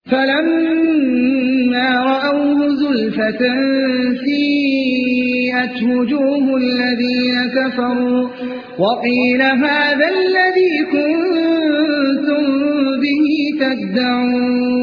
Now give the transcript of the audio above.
فلما رأوه زلفة سيئت وجوه الذين كفروا وقيل هذا الذي كنتم به تدعون